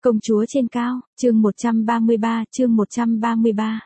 Công chúa trên cao, chương 133.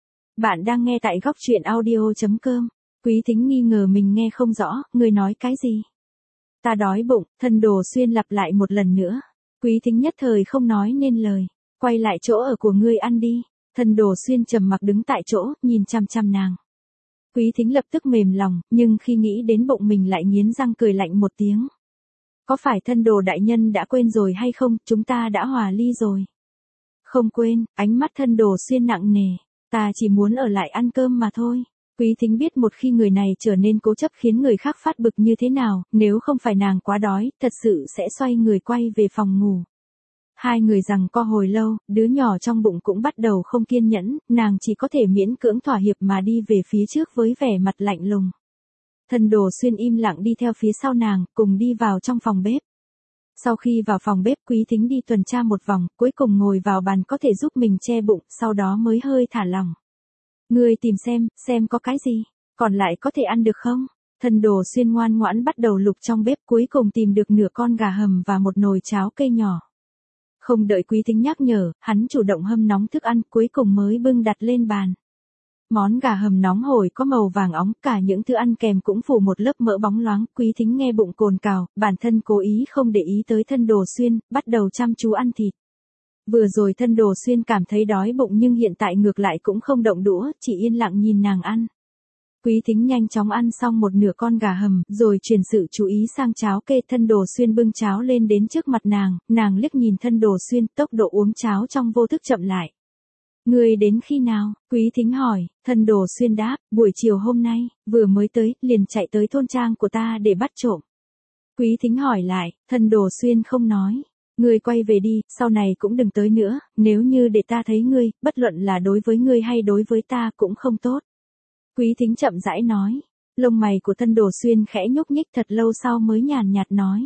Bạn đang nghe tại góc truyện audio.com. Quý Thính nghi ngờ mình nghe không rõ, ngươi nói cái gì? Ta đói bụng, Thân Đồ Xuyên lặp lại một lần nữa. Quý Thính nhất thời không nói nên lời, quay lại chỗ ở của ngươi ăn đi. Thân Đồ Xuyên trầm mặc đứng tại chỗ, nhìn chăm chăm nàng. Quý Thính lập tức mềm lòng, nhưng khi nghĩ đến bụng mình lại nghiến răng cười lạnh một tiếng. Có phải Thân Đồ đại nhân đã quên rồi hay không, chúng ta đã hòa ly rồi. Không quên, ánh mắt Thân Đồ Xuyên nặng nề, ta chỉ muốn ở lại ăn cơm mà thôi. Quý Thính biết một khi người này trở nên cố chấp khiến người khác phát bực như thế nào, nếu không phải nàng quá đói, thật sự sẽ xoay người quay về phòng ngủ. Hai người giằng co hồi lâu, đứa nhỏ trong bụng cũng bắt đầu không kiên nhẫn, nàng chỉ có thể miễn cưỡng thỏa hiệp mà đi về phía trước với vẻ mặt lạnh lùng. Thân Đồ Xuyên im lặng đi theo phía sau nàng, cùng đi vào trong phòng bếp. Sau khi vào phòng bếp, Quý Thính đi tuần tra một vòng, cuối cùng ngồi vào bàn có thể giúp mình che bụng, sau đó mới hơi thả lỏng. Ngươi tìm xem có cái gì, còn lại có thể ăn được không? Thân Đồ Xuyên ngoan ngoãn bắt đầu lục trong bếp, cuối cùng tìm được nửa con gà hầm và một nồi cháo cây nhỏ. Không đợi Quý Thính nhắc nhở, hắn chủ động hâm nóng thức ăn, cuối cùng mới bưng đặt lên bàn. Món gà hầm nóng hổi có màu vàng óng, cả những thứ ăn kèm cũng phủ một lớp mỡ bóng loáng. Quý Thính nghe bụng cồn cào, bản thân cố ý không để ý tới Thân Đồ Xuyên, bắt đầu chăm chú ăn thịt. Vừa rồi Thân Đồ Xuyên cảm thấy đói bụng nhưng hiện tại ngược lại cũng không động đũa, chỉ yên lặng nhìn nàng ăn. Quý Thính nhanh chóng ăn xong một nửa con gà hầm, rồi chuyển sự chú ý sang cháo kê. Thân Đồ Xuyên bưng cháo lên đến trước mặt nàng liếc nhìn Thân Đồ Xuyên, tốc độ uống cháo trong vô thức chậm lại. Ngươi đến khi nào? Quý Thính hỏi. Thân Đồ Xuyên đáp, buổi chiều hôm nay, vừa mới tới, liền chạy tới thôn trang của ta để bắt trộm. Quý Thính hỏi lại, Thân Đồ Xuyên không nói. Ngươi quay về đi, sau này cũng đừng tới nữa, nếu như để ta thấy ngươi, bất luận là đối với ngươi hay đối với ta cũng không tốt. Quý Thính chậm rãi nói, lông mày của Thân Đồ Xuyên khẽ nhúc nhích thật lâu sau mới nhàn nhạt nói.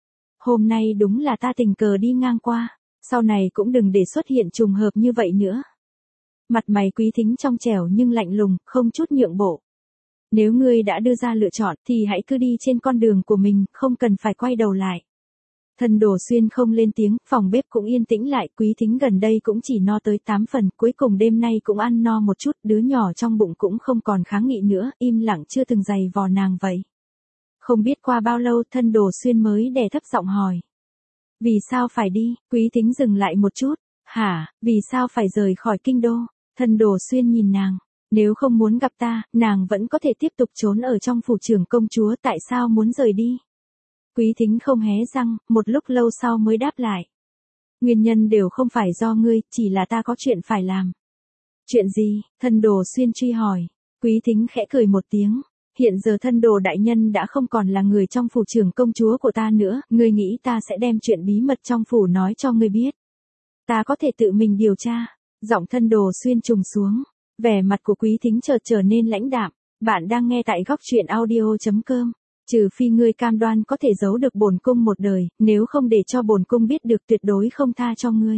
Hôm nay đúng là ta tình cờ đi ngang qua, sau này cũng đừng để xuất hiện trùng hợp như vậy nữa. Mặt mày Quý Thính trong trẻo nhưng lạnh lùng, không chút nhượng bộ. Nếu ngươi đã đưa ra lựa chọn thì hãy cứ đi trên con đường của mình, không cần phải quay đầu lại. Thân Đồ Xuyên không lên tiếng, phòng bếp cũng yên tĩnh lại. Quý Thính gần đây cũng chỉ no tới 8 phần, cuối cùng đêm nay cũng ăn no một chút, đứa nhỏ trong bụng cũng không còn kháng nghị nữa, im lặng chưa từng giày vò nàng vậy. Không biết qua bao lâu Thân Đồ Xuyên mới đè thấp giọng hỏi. Vì sao phải đi? Quý Thính dừng lại một chút. Hả, vì sao phải rời khỏi kinh đô? Thân Đồ Xuyên nhìn nàng. Nếu không muốn gặp ta, nàng vẫn có thể tiếp tục trốn ở trong phủ trưởng công chúa, tại sao muốn rời đi? Quý Thính không hé răng, một lúc lâu sau mới đáp lại. Nguyên nhân đều không phải do ngươi, chỉ là ta có chuyện phải làm. Chuyện gì? Thân Đồ Xuyên truy hỏi. Quý Thính khẽ cười một tiếng. Hiện giờ Thân Đồ đại nhân đã không còn là người trong phủ trưởng công chúa của ta nữa, ngươi nghĩ ta sẽ đem chuyện bí mật trong phủ nói cho ngươi biết. Ta có thể tự mình điều tra. Giọng Thân Đồ Xuyên trùng xuống. Vẻ mặt của Quý Thính chợt trở nên lãnh đạm. Bạn đang nghe tại góc truyện audio.com. Trừ phi ngươi cam đoan có thể giấu được bổn cung một đời, nếu không để cho bổn cung biết được tuyệt đối không tha cho ngươi.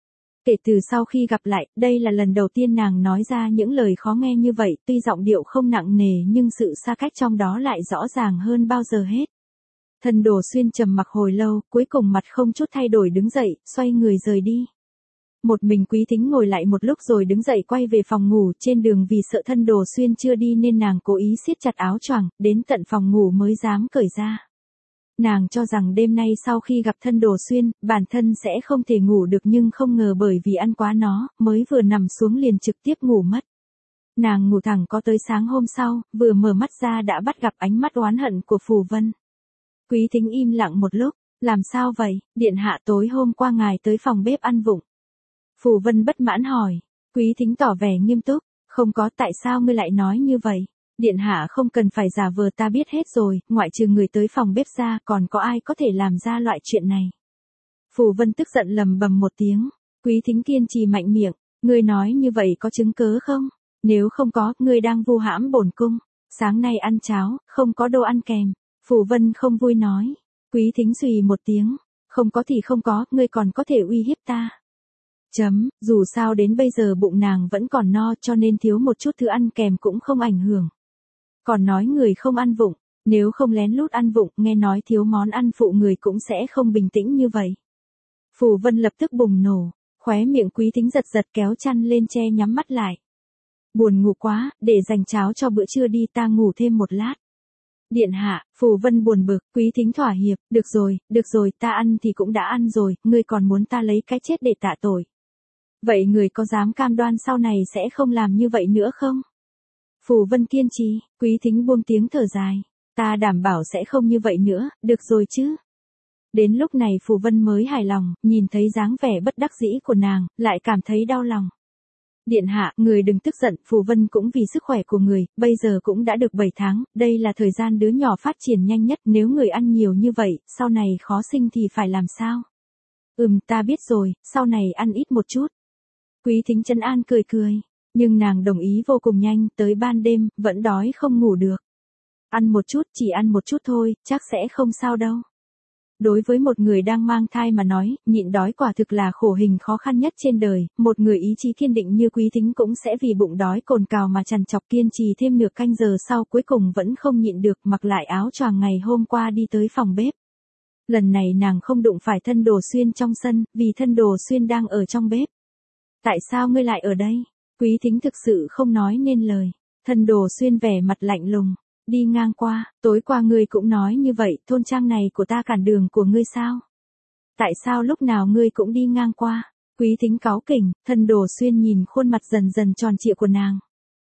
Kể từ sau khi gặp lại, đây là lần đầu tiên nàng nói ra những lời khó nghe như vậy, tuy giọng điệu không nặng nề nhưng sự xa cách trong đó lại rõ ràng hơn bao giờ hết. Thân Đồ Xuyên trầm mặc hồi lâu, cuối cùng mặt không chút thay đổi đứng dậy, xoay người rời đi. Một mình Quý Thính ngồi lại một lúc rồi đứng dậy quay về phòng ngủ. Trên đường vì sợ Thân Đồ Xuyên chưa đi nên nàng cố ý siết chặt áo choàng, đến tận phòng ngủ mới dám cởi ra. Nàng cho rằng đêm nay sau khi gặp Thân Đồ Xuyên, bản thân sẽ không thể ngủ được nhưng không ngờ bởi vì ăn quá nó, mới vừa nằm xuống liền trực tiếp ngủ mất. Nàng ngủ thẳng có tới sáng hôm sau, vừa mở mắt ra đã bắt gặp ánh mắt oán hận của Phù Vân. Quý Thính im lặng một lúc, làm sao vậy, điện hạ tối hôm qua ngài tới phòng bếp ăn vụng. Phù Vân bất mãn hỏi. Quý Thính tỏ vẻ nghiêm túc. Không có, tại sao ngươi lại nói như vậy? Điện hạ không cần phải giả vờ, ta biết hết rồi, ngoại trừ người tới phòng bếp ra, còn có ai có thể làm ra loại chuyện này? Phù Vân tức giận lầm bầm một tiếng. Quý Thính kiên trì mạnh miệng. Ngươi nói như vậy có chứng cớ không? Nếu không có, ngươi đang vu hãm bổn cung. Sáng nay ăn cháo, không có đồ ăn kèm. Phù Vân không vui nói. Quý Thính xùy một tiếng. Không có thì không có, ngươi còn có thể uy hiếp ta. Dù sao đến bây giờ bụng nàng vẫn còn no cho nên thiếu một chút thứ ăn kèm cũng không ảnh hưởng. Còn nói người không ăn vụng, nếu không lén lút ăn vụng, nghe nói thiếu món ăn phụ người cũng sẽ không bình tĩnh như vậy. Phù Vân lập tức bùng nổ, khóe miệng Quý Thính giật giật kéo chăn lên che nhắm mắt lại. Buồn ngủ quá, để dành cháo cho bữa trưa đi, ta ngủ thêm một lát. Điện hạ, Phù Vân buồn bực, Quý Thính thỏa hiệp, được rồi, ta ăn thì cũng đã ăn rồi, ngươi còn muốn ta lấy cái chết để tạ tội. Vậy người có dám cam đoan sau này sẽ không làm như vậy nữa không? Phù Vân kiên trì, Quý Thính buông tiếng thở dài. Ta đảm bảo sẽ không như vậy nữa, được rồi chứ. Đến lúc này Phù Vân mới hài lòng, nhìn thấy dáng vẻ bất đắc dĩ của nàng, lại cảm thấy đau lòng. Điện hạ, người đừng tức giận, Phù Vân cũng vì sức khỏe của người, bây giờ cũng đã được 7 tháng, đây là thời gian đứa nhỏ phát triển nhanh nhất, nếu người ăn nhiều như vậy, sau này khó sinh thì phải làm sao? Ta biết rồi, sau này ăn ít một chút. Quý Thính trấn an cười cười, nhưng nàng đồng ý vô cùng nhanh, tới ban đêm, vẫn đói không ngủ được. Ăn một chút, chỉ ăn một chút thôi, chắc sẽ không sao đâu. Đối với một người đang mang thai mà nói, nhịn đói quả thực là khổ hình khó khăn nhất trên đời, một người ý chí kiên định như Quý Thính cũng sẽ vì bụng đói cồn cào mà trằn trọc kiên trì thêm nửa canh giờ sau cuối cùng vẫn không nhịn được mặc lại áo choàng ngày hôm qua đi tới phòng bếp. Lần này nàng không đụng phải Thân Đồ Xuyên trong sân, vì Thân Đồ Xuyên đang ở trong bếp. Tại sao ngươi lại ở đây? Quý Thính thực sự không nói nên lời. Thân Đồ Xuyên vẻ mặt lạnh lùng. Đi ngang qua, tối qua ngươi cũng nói như vậy, thôn trang này của ta cản đường của ngươi sao? Tại sao lúc nào ngươi cũng đi ngang qua? Quý Thính cáu kỉnh, Thân Đồ Xuyên nhìn khuôn mặt dần dần tròn trịa của nàng.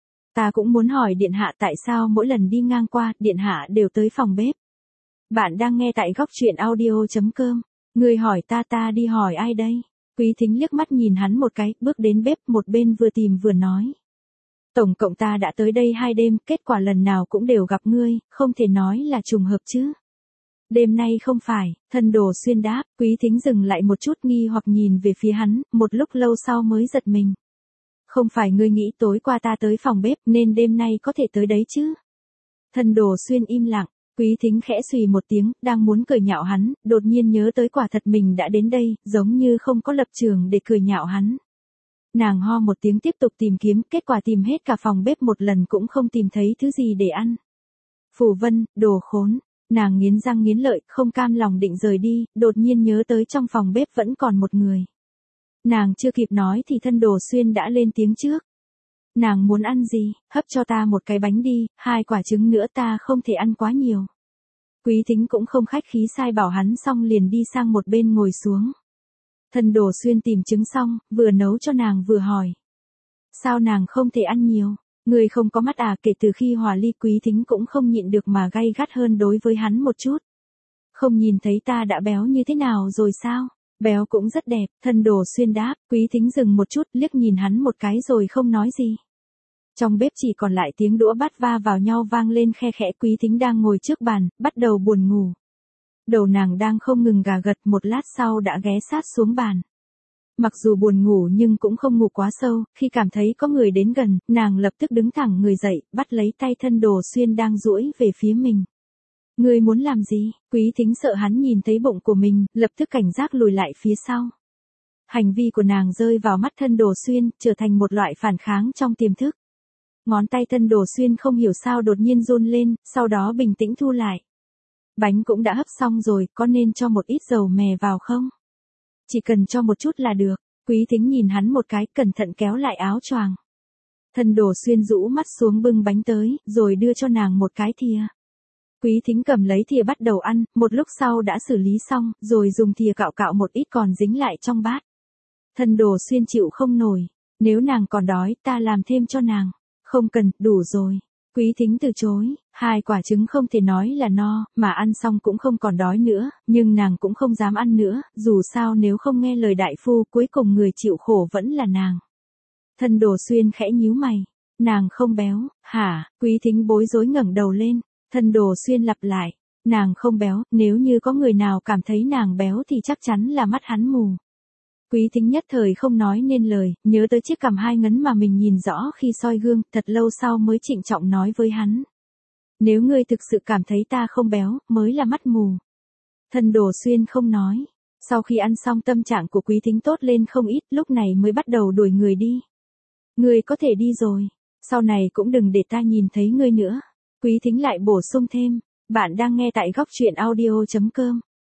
Ta cũng muốn hỏi điện hạ tại sao mỗi lần đi ngang qua, điện hạ đều tới phòng bếp. Bạn đang nghe tại góc truyện audio.com. Ngươi hỏi ta đi hỏi ai đây? Quý Thính liếc mắt nhìn hắn một cái, bước đến bếp một bên vừa tìm vừa nói. Tổng cộng ta đã tới đây 2 đêm, kết quả lần nào cũng đều gặp ngươi, không thể nói là trùng hợp chứ. Đêm nay không phải, Thân Đồ Xuyên đáp, Quý Thính dừng lại một chút nghi hoặc nhìn về phía hắn, một lúc lâu sau mới giật mình. Không phải ngươi nghĩ tối qua ta tới phòng bếp nên đêm nay có thể tới đấy chứ. Thân Đồ Xuyên im lặng, Quý Thính khẽ xùy một tiếng, đang muốn cười nhạo hắn, đột nhiên nhớ tới quả thật mình đã đến đây, giống như không có lập trường để cười nhạo hắn. Nàng ho một tiếng tiếp tục tìm kiếm, kết quả tìm hết cả phòng bếp một lần cũng không tìm thấy thứ gì để ăn. Phù Vân, đồ khốn, nàng nghiến răng nghiến lợi, không cam lòng định rời đi, đột nhiên nhớ tới trong phòng bếp vẫn còn một người. Nàng chưa kịp nói thì Thân Đồ Xuyên đã lên tiếng trước. Nàng muốn ăn gì, hấp cho ta một cái bánh đi, 2 quả trứng nữa ta không thể ăn quá nhiều. Quý Thính cũng không khách khí sai bảo hắn xong liền đi sang một bên ngồi xuống. Thân Đồ Xuyên tìm trứng xong, vừa nấu cho nàng vừa hỏi. Sao nàng không thể ăn nhiều? Người không có mắt à? Kể từ khi hòa ly Quý Thính cũng không nhịn được mà gay gắt hơn đối với hắn một chút. Không nhìn thấy ta đã béo như thế nào rồi sao? Béo cũng rất đẹp, Thân Đồ Xuyên đáp. Quý Thính dừng một chút liếc nhìn hắn một cái rồi không nói gì. Trong bếp chỉ còn lại tiếng đũa bát va vào nhau vang lên khe khẽ. Quý Thính đang ngồi trước bàn, bắt đầu buồn ngủ. Đầu nàng đang không ngừng gà gật, một lát sau đã ghé sát xuống bàn. Mặc dù buồn ngủ nhưng cũng không ngủ quá sâu, khi cảm thấy có người đến gần, nàng lập tức đứng thẳng người dậy, bắt lấy tay Thân Đồ Xuyên đang duỗi về phía mình. Ngươi muốn làm gì? Quý Thính sợ hắn nhìn thấy bụng của mình, lập tức cảnh giác lùi lại phía sau. Hành vi của nàng rơi vào mắt Thân Đồ Xuyên, trở thành một loại phản kháng trong tiềm thức. Ngón tay Thân Đồ Xuyên không hiểu sao đột nhiên run lên, sau đó bình tĩnh thu lại. Bánh cũng đã hấp xong rồi, có nên cho một ít dầu mè vào không? Chỉ cần cho một chút là được. Quý Thính nhìn hắn một cái, cẩn thận kéo lại áo choàng. Thân Đồ Xuyên rũ mắt xuống bưng bánh tới, rồi đưa cho nàng một cái thìa. Quý Thính cầm lấy thìa bắt đầu ăn, một lúc sau đã xử lý xong, rồi dùng thìa cạo cạo một ít còn dính lại trong bát. Thân Đồ Xuyên chịu không nổi. Nếu nàng còn đói, ta làm thêm cho nàng. Không cần, đủ rồi. Quý Thính từ chối, 2 quả trứng không thể nói là no, mà ăn xong cũng không còn đói nữa, nhưng nàng cũng không dám ăn nữa, dù sao nếu không nghe lời đại phu, cuối cùng người chịu khổ vẫn là nàng. Thân Đồ Xuyên khẽ nhíu mày, nàng không béo, hả? Quý Thính bối rối ngẩng đầu lên, Thân Đồ Xuyên lặp lại, nàng không béo, nếu như có người nào cảm thấy nàng béo thì chắc chắn là mắt hắn mù. Quý Thính nhất thời không nói nên lời, nhớ tới chiếc cằm 2 ngấn mà mình nhìn rõ khi soi gương, thật lâu sau mới trịnh trọng nói với hắn. Nếu ngươi thực sự cảm thấy ta không béo, mới là mắt mù. Thân Đồ Xuyên không nói. Sau khi ăn xong tâm trạng của Quý Thính tốt lên không ít, lúc này mới bắt đầu đuổi người đi. Ngươi có thể đi rồi, sau này cũng đừng để ta nhìn thấy ngươi nữa. Quý Thính lại bổ sung thêm, bạn đang nghe tại góc truyện audio.com.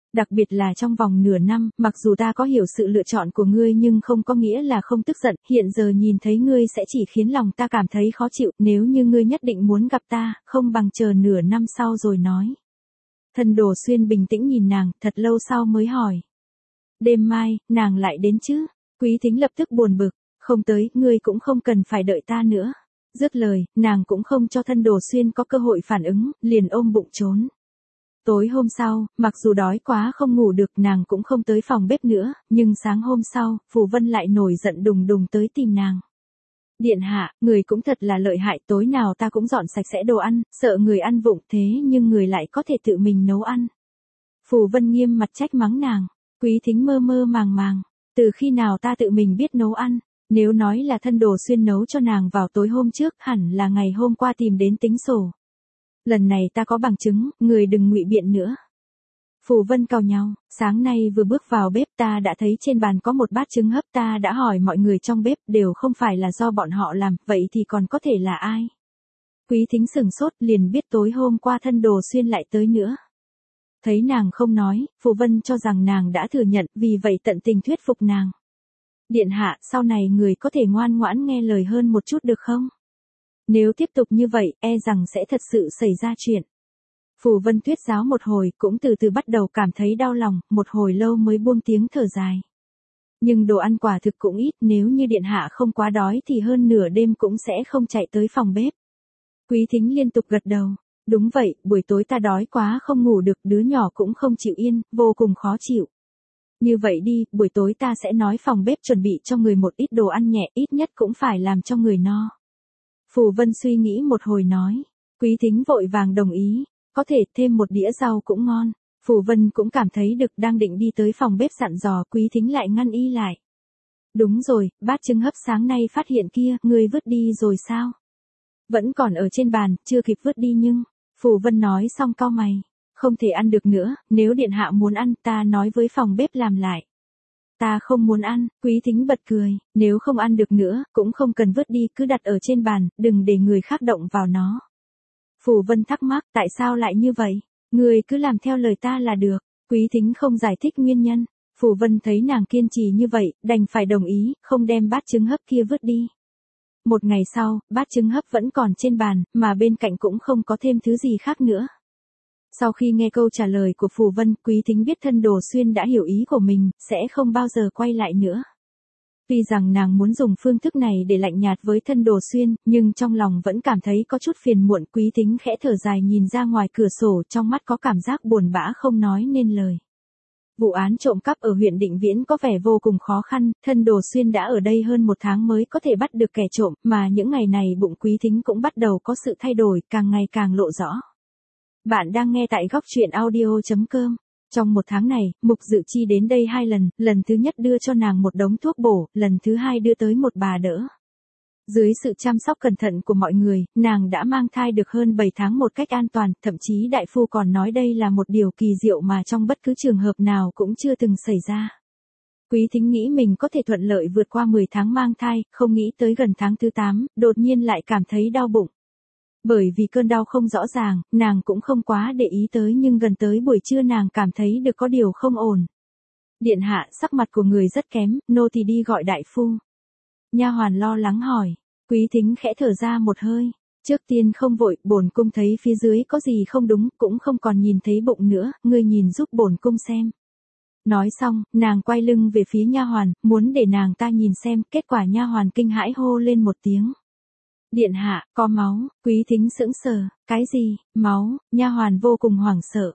Đặc biệt là trong vòng nửa năm, mặc dù ta có hiểu sự lựa chọn của ngươi nhưng không có nghĩa là không tức giận, hiện giờ nhìn thấy ngươi sẽ chỉ khiến lòng ta cảm thấy khó chịu, nếu như ngươi nhất định muốn gặp ta, không bằng chờ nửa năm sau rồi nói. Thân Đồ Xuyên bình tĩnh nhìn nàng, thật lâu sau mới hỏi. Đêm mai, nàng lại đến chứ? Quý Thính lập tức buồn bực, không tới, ngươi cũng không cần phải đợi ta nữa. Dứt lời, nàng cũng không cho Thân Đồ Xuyên có cơ hội phản ứng, liền ôm bụng trốn. Tối hôm sau, mặc dù đói quá không ngủ được nàng cũng không tới phòng bếp nữa, nhưng sáng hôm sau, Phù Vân lại nổi giận đùng đùng tới tìm nàng. Điện hạ, người cũng thật là lợi hại, tối nào ta cũng dọn sạch sẽ đồ ăn, sợ người ăn vụng thế nhưng người lại có thể tự mình nấu ăn. Phù Vân nghiêm mặt trách mắng nàng, Quý Thính mơ mơ màng màng, từ khi nào ta tự mình biết nấu ăn, nếu nói là Thân Đồ Xuyên nấu cho nàng vào tối hôm trước hẳn là ngày hôm qua tìm đến tính sổ. Lần này ta có bằng chứng, người đừng ngụy biện nữa. Phù Vân cau nhau, sáng nay vừa bước vào bếp ta đã thấy trên bàn có một bát trứng hấp, ta đã hỏi mọi người trong bếp đều không phải là do bọn họ làm, vậy thì còn có thể là ai? Quý Thính sửng sốt liền biết tối hôm qua Thân Đồ Xuyên lại tới nữa. Thấy nàng không nói, Phù Vân cho rằng nàng đã thừa nhận, vì vậy tận tình thuyết phục nàng. Điện hạ, sau này người có thể ngoan ngoãn nghe lời hơn một chút được không? Nếu tiếp tục như vậy, e rằng sẽ thật sự xảy ra chuyện. Phù Vân thuyết giáo một hồi, cũng từ từ bắt đầu cảm thấy đau lòng, một hồi lâu mới buông tiếng thở dài. Nhưng đồ ăn quả thực cũng ít, nếu như điện hạ không quá đói thì hơn nửa đêm cũng sẽ không chạy tới phòng bếp. Quý Thính liên tục gật đầu. Đúng vậy, buổi tối ta đói quá không ngủ được, đứa nhỏ cũng không chịu yên, vô cùng khó chịu. Như vậy đi, buổi tối ta sẽ nói phòng bếp chuẩn bị cho người một ít đồ ăn nhẹ, ít nhất cũng phải làm cho người no. Phù Vân suy nghĩ một hồi nói. Quý Thính vội vàng đồng ý, có thể thêm một đĩa rau cũng ngon. Phù Vân cũng cảm thấy được, đang định đi tới phòng bếp dặn dò, Quý Thính lại ngăn y lại. Đúng rồi, bát trứng hấp sáng nay phát hiện kia, ngươi vứt đi rồi sao? Vẫn còn ở trên bàn, chưa kịp vứt đi nhưng... Phù Vân nói xong cau mày. Không thể ăn được nữa, nếu điện hạ muốn ăn, ta nói với phòng bếp làm lại. Ta không muốn ăn, Quý Thính bật cười, nếu không ăn được nữa, cũng không cần vứt đi, cứ đặt ở trên bàn, đừng để người khác động vào nó. Phù Vân thắc mắc, tại sao lại như vậy? Người cứ làm theo lời ta là được. Quý Thính không giải thích nguyên nhân. Phù Vân thấy nàng kiên trì như vậy, đành phải đồng ý, không đem bát trứng hấp kia vứt đi. Một ngày sau, bát trứng hấp vẫn còn trên bàn, mà bên cạnh cũng không có thêm thứ gì khác nữa. Sau khi nghe câu trả lời của Phù Vân, Quý Thính biết Thân Đồ Xuyên đã hiểu ý của mình, sẽ không bao giờ quay lại nữa. Tuy rằng nàng muốn dùng phương thức này để lạnh nhạt với Thân Đồ Xuyên, nhưng trong lòng vẫn cảm thấy có chút phiền muộn. Quý Thính khẽ thở dài nhìn ra ngoài cửa sổ, trong mắt có cảm giác buồn bã không nói nên lời. Vụ án trộm cắp ở huyện Định Viễn có vẻ vô cùng khó khăn, Thân Đồ Xuyên đã ở đây hơn một tháng mới có thể bắt được kẻ trộm, mà những ngày này bụng Quý Thính cũng bắt đầu có sự thay đổi, càng ngày càng lộ rõ. Bạn đang nghe tại góc truyện audio.com. Trong một tháng này, Mục Dự Chi đến đây 2 lần, lần thứ nhất đưa cho nàng một đống thuốc bổ, lần thứ 2 đưa tới một bà đỡ. Dưới sự chăm sóc cẩn thận của mọi người, nàng đã mang thai được hơn 7 tháng một cách an toàn, thậm chí đại phu còn nói đây là một điều kỳ diệu mà trong bất cứ trường hợp nào cũng chưa từng xảy ra. Quý Thính nghĩ mình có thể thuận lợi vượt qua 10 tháng mang thai, không nghĩ tới gần tháng thứ 8, đột nhiên lại cảm thấy đau bụng. Bởi vì cơn đau không rõ ràng, nàng cũng không quá để ý tới, nhưng gần tới buổi trưa nàng cảm thấy được có điều không ổn. Điện hạ, sắc mặt của người rất kém, nô tỳ đi gọi đại phu. Nha hoàn lo lắng hỏi. Quý Thính khẽ thở ra một hơi. Trước tiên không vội, bổn cung thấy phía dưới có gì không đúng, cũng không còn nhìn thấy bụng nữa, ngươi nhìn giúp bổn cung xem. Nói xong, nàng quay lưng về phía nha hoàn, muốn để nàng ta nhìn xem, kết quả nha hoàn kinh hãi hô lên một tiếng. Điện hạ, có máu. Quý Thính sững sờ, cái gì, máu? Nha hoàn vô cùng hoảng sợ.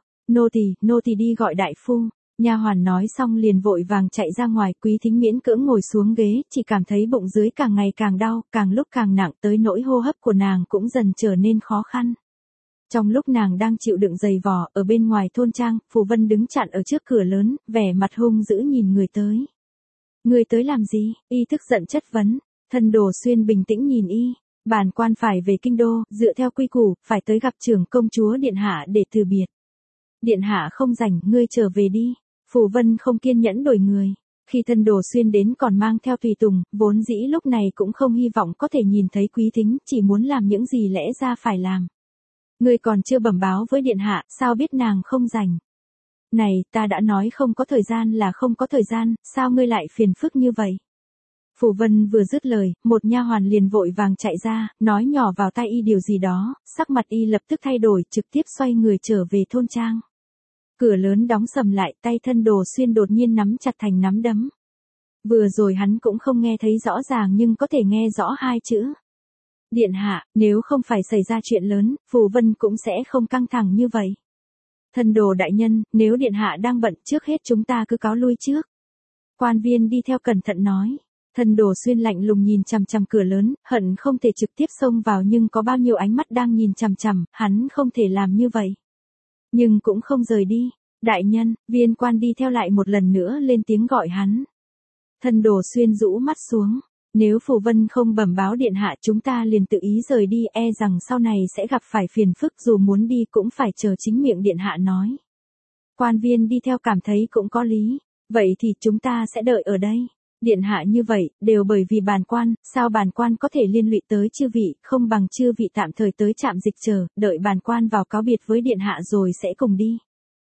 Nô tỳ đi gọi đại phu. Nha hoàn nói xong liền vội vàng chạy ra ngoài. Quý Thính miễn cưỡng ngồi xuống ghế, chỉ cảm thấy bụng dưới càng ngày càng đau, càng lúc càng nặng, tới nỗi hô hấp của nàng cũng dần trở nên khó khăn. Trong lúc nàng đang chịu đựng dày vò, ở bên ngoài thôn trang, Phù Vân đứng chặn ở trước cửa lớn, vẻ mặt hung dữ nhìn người tới. Người tới làm gì? Y tức giận chất vấn. Thân Đồ Xuyên bình tĩnh nhìn y. Bản quan phải về kinh đô, dựa theo quy củ, phải tới gặp trưởng công chúa điện hạ để từ biệt. Điện hạ không rảnh, ngươi trở về đi. Phù Vân không kiên nhẫn đổi người. Khi Thân Đồ Xuyên đến còn mang theo tùy tùng, vốn dĩ lúc này cũng không hy vọng có thể nhìn thấy Quý Thính, chỉ muốn làm những gì lẽ ra phải làm. Ngươi còn chưa bẩm báo với điện hạ, sao biết nàng không rảnh? Này, ta đã nói không có thời gian là không có thời gian, sao ngươi lại phiền phức như vậy? Phù Vân vừa dứt lời, một nha hoàn liền vội vàng chạy ra, nói nhỏ vào tai y điều gì đó, sắc mặt y lập tức thay đổi, trực tiếp xoay người trở về thôn trang. Cửa lớn đóng sầm lại, tay thân Đồ Xuyên đột nhiên nắm chặt thành nắm đấm. Vừa rồi hắn cũng không nghe thấy rõ ràng nhưng có thể nghe rõ hai chữ. Điện hạ, nếu không phải xảy ra chuyện lớn, Phù Vân cũng sẽ không căng thẳng như vậy. Thân Đồ đại nhân, nếu điện hạ đang bận, trước hết chúng ta cứ cáo lui trước. Quan viên đi theo cẩn thận nói. Thân Đồ Xuyên lạnh lùng nhìn chằm chằm cửa lớn, hận không thể trực tiếp xông vào nhưng có bao nhiêu ánh mắt đang nhìn chằm chằm, hắn không thể làm như vậy. Nhưng cũng không rời đi. Đại nhân, viên quan đi theo lại một lần nữa lên tiếng gọi hắn. Thân Đồ Xuyên rũ mắt xuống. Nếu Phù Vân không bẩm báo điện hạ chúng ta liền tự ý rời đi, e rằng sau này sẽ gặp phải phiền phức, dù muốn đi cũng phải chờ chính miệng điện hạ nói. Quan viên đi theo cảm thấy cũng có lý. Vậy thì chúng ta sẽ đợi ở đây. Điện hạ như vậy, đều bởi vì bản quan, sao bản quan có thể liên lụy tới chư vị, không bằng chư vị tạm thời tới trạm dịch chờ, đợi bản quan vào cáo biệt với điện hạ rồi sẽ cùng đi.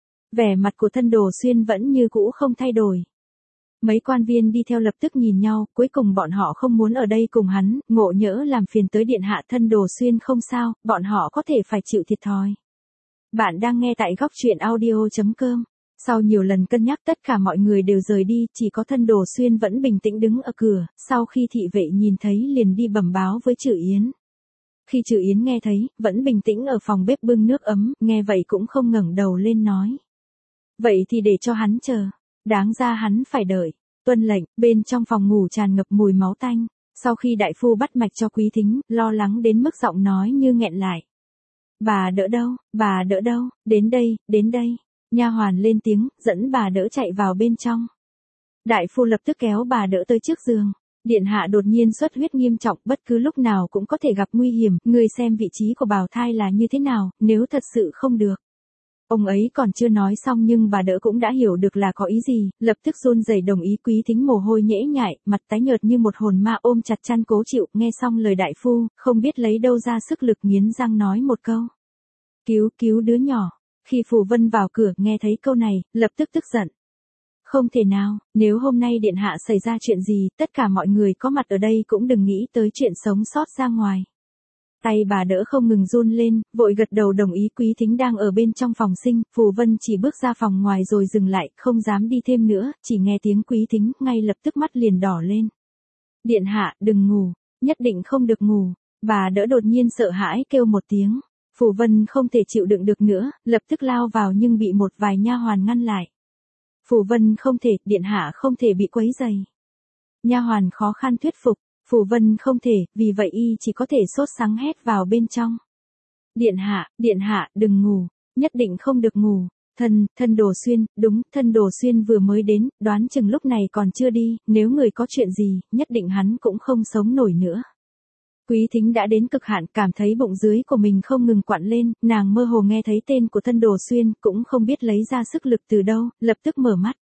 Vẻ mặt của thân Đồ Xuyên vẫn như cũ không thay đổi. Mấy quan viên đi theo lập tức nhìn nhau, cuối cùng bọn họ không muốn ở đây cùng hắn, ngộ nhỡ làm phiền tới điện hạ. Thân Đồ Xuyên không sao, bọn họ có thể phải chịu thiệt thòi. Bạn đang nghe tại góc truyện audio.com. Sau nhiều lần cân nhắc tất cả mọi người đều rời đi, chỉ có thân Đồ Xuyên vẫn bình tĩnh đứng ở cửa, sau khi thị vệ nhìn thấy liền đi bẩm báo với Trử Yến. Khi Trử Yến nghe thấy, vẫn bình tĩnh ở phòng bếp bưng nước ấm, nghe vậy cũng không ngẩng đầu lên nói. Vậy thì để cho hắn chờ, đáng ra hắn phải đợi. Tuân lệnh, bên trong phòng ngủ tràn ngập mùi máu tanh, sau khi đại phu bắt mạch cho Quý Thính, lo lắng đến mức giọng nói như nghẹn lại. Bà đỡ đâu, đến đây. Nha hoàn lên tiếng, dẫn bà đỡ chạy vào bên trong. Đại phu lập tức kéo bà đỡ tới trước giường. Điện hạ đột nhiên xuất huyết nghiêm trọng, bất cứ lúc nào cũng có thể gặp nguy hiểm, người xem vị trí của bào thai là như thế nào, nếu thật sự không được. Ông ấy còn chưa nói xong nhưng bà đỡ cũng đã hiểu được là có ý gì, lập tức run rẩy đồng ý. Quý Thính mồ hôi nhễ nhại, mặt tái nhợt như một hồn ma ôm chặt chăn cố chịu, nghe xong lời đại phu, không biết lấy đâu ra sức lực nghiến răng nói một câu. Cứu đứa nhỏ. Khi Phù Vân vào cửa nghe thấy câu này, lập tức tức giận. Không thể nào, nếu hôm nay điện hạ xảy ra chuyện gì, tất cả mọi người có mặt ở đây cũng đừng nghĩ tới chuyện sống sót ra ngoài. Tay bà đỡ không ngừng run lên, vội gật đầu đồng ý. Quý Thính đang ở bên trong phòng sinh, Phù Vân chỉ bước ra phòng ngoài rồi dừng lại, không dám đi thêm nữa, chỉ nghe tiếng Quý Thính, ngay lập tức mắt liền đỏ lên. Điện hạ, đừng ngủ, nhất định không được ngủ. Bà đỡ đột nhiên sợ hãi kêu một tiếng. Phù Vân không thể chịu đựng được nữa, lập tức lao vào nhưng bị một vài nha hoàn ngăn lại. Phù Vân không thể, điện hạ không thể bị quấy rầy. Nha hoàn khó khăn thuyết phục, Phù Vân không thể, vì vậy y chỉ có thể sốt sắng hét vào bên trong. Điện hạ, đừng ngủ, nhất định không được ngủ. Thân Đồ Xuyên, đúng, thân Đồ Xuyên vừa mới đến, đoán chừng lúc này còn chưa đi, nếu người có chuyện gì, nhất định hắn cũng không sống nổi nữa. Quý Thính đã đến cực hạn, cảm thấy bụng dưới của mình không ngừng quặn lên, nàng mơ hồ nghe thấy tên của thân Đồ Xuyên, cũng không biết lấy ra sức lực từ đâu, lập tức mở mắt.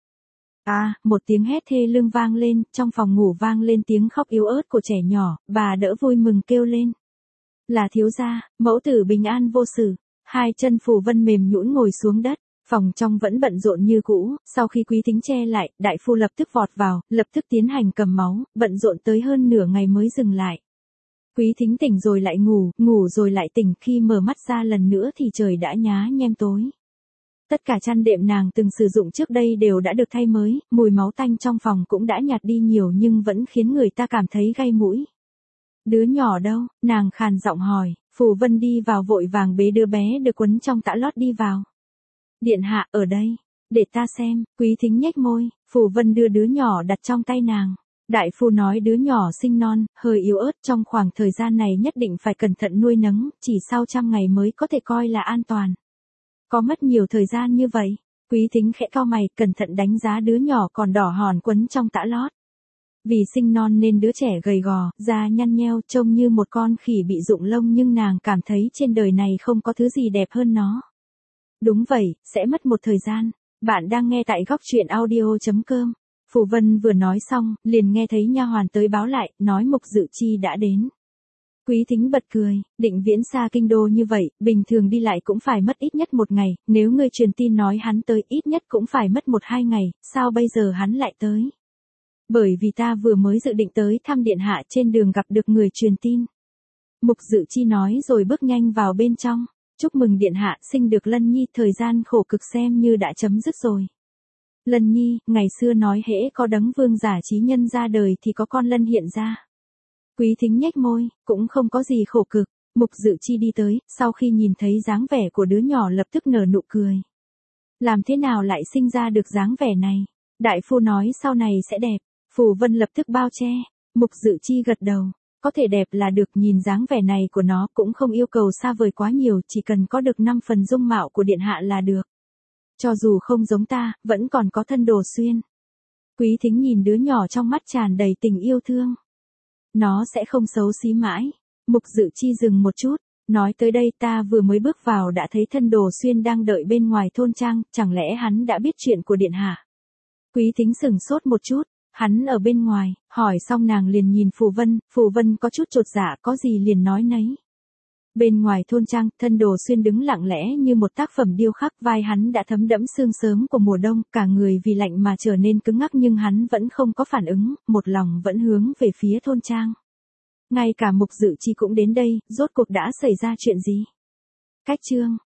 Một tiếng hét thê lương vang lên, trong phòng ngủ vang lên tiếng khóc yếu ớt của trẻ nhỏ, bà đỡ vui mừng kêu lên. Là thiếu gia, mẫu tử bình an vô sự. Hai chân Phù Vân mềm nhũn ngồi xuống đất, phòng trong vẫn bận rộn như cũ, sau khi Quý Thính che lại, đại phu lập tức vọt vào, lập tức tiến hành cầm máu, bận rộn tới hơn nửa ngày mới dừng lại. Quý Thính tỉnh rồi lại ngủ rồi lại tỉnh, khi mở mắt ra lần nữa thì trời đã nhá nhem tối. Tất cả chăn đệm nàng từng sử dụng trước đây đều đã được thay mới, mùi máu tanh trong phòng cũng đã nhạt đi nhiều nhưng vẫn khiến người ta cảm thấy gai mũi. Đứa nhỏ đâu, nàng khàn giọng hỏi, Phù Vân đi vào vội vàng bế đứa bé được quấn trong tã lót đi vào. Điện hạ, ở đây, để ta xem. Quý Thính nhếch môi, Phù Vân đưa đứa nhỏ đặt trong tay nàng. Đại phu nói đứa nhỏ sinh non, hơi yếu ớt, trong khoảng thời gian này nhất định phải cẩn thận nuôi nấng, chỉ sau 100 ngày mới có thể coi là an toàn. Có mất nhiều thời gian như vậy? Quý Thính khẽ cau mày, cẩn thận đánh giá đứa nhỏ còn đỏ hòn quấn trong tã lót. Vì sinh non nên đứa trẻ gầy gò, da nhăn nheo, trông như một con khỉ bị rụng lông, nhưng nàng cảm thấy trên đời này không có thứ gì đẹp hơn nó. Đúng vậy, sẽ mất một thời gian. Bạn đang nghe tại góc truyện audio.com. Phù Vân vừa nói xong, liền nghe thấy nha hoàn tới báo lại, nói Mục Dự Chi đã đến. Quý Thính bật cười, Định Viễn xa kinh đô như vậy, bình thường đi lại cũng phải mất ít nhất 1 ngày, nếu ngươi truyền tin nói hắn tới ít nhất cũng phải mất 1-2 ngày, sao bây giờ hắn lại tới? Bởi vì ta vừa mới dự định tới thăm điện hạ trên đường gặp được người truyền tin. Mục Dự Chi nói rồi bước nhanh vào bên trong. Chúc mừng điện hạ sinh được Lân Nhi, thời gian khổ cực xem như đã chấm dứt rồi. Lân Nhi, ngày xưa nói hễ có đấng vương giả trí nhân ra đời thì có con Lân hiện ra. Quý Thính nhếch môi, cũng không có gì khổ cực. Mục Dự Chi đi tới, sau khi nhìn thấy dáng vẻ của đứa nhỏ lập tức nở nụ cười. Làm thế nào lại sinh ra được dáng vẻ này? Đại phu nói sau này sẽ đẹp. Phù Vân lập tức bao che. Mục Dự Chi gật đầu. Có thể đẹp là được, nhìn dáng vẻ này của nó cũng không yêu cầu xa vời quá nhiều, chỉ cần có được 5 phần dung mạo của điện hạ là được. Cho dù không giống ta, vẫn còn có Thân Đồ Xuyên. Quý Thính nhìn đứa nhỏ trong mắt tràn đầy tình yêu thương. Nó sẽ không xấu xí mãi. Mục Dự Chi dừng một chút, nói tới đây ta vừa mới bước vào đã thấy Thân Đồ Xuyên đang đợi bên ngoài thôn trang, chẳng lẽ hắn đã biết chuyện của điện hạ? Quý Thính sửng sốt một chút. Hắn ở bên ngoài, hỏi xong nàng liền nhìn Phù Vân có chút chột dạ, có gì liền nói nấy. Bên ngoài thôn trang, Thân Đồ Xuyên đứng lặng lẽ như một tác phẩm điêu khắc, vai hắn đã thấm đẫm sương sớm của mùa đông, cả người vì lạnh mà trở nên cứng ngắc nhưng hắn vẫn không có phản ứng, một lòng vẫn hướng về phía thôn trang. Ngay cả Mục Dự Chi cũng đến đây, rốt cuộc đã xảy ra chuyện gì? Cách chương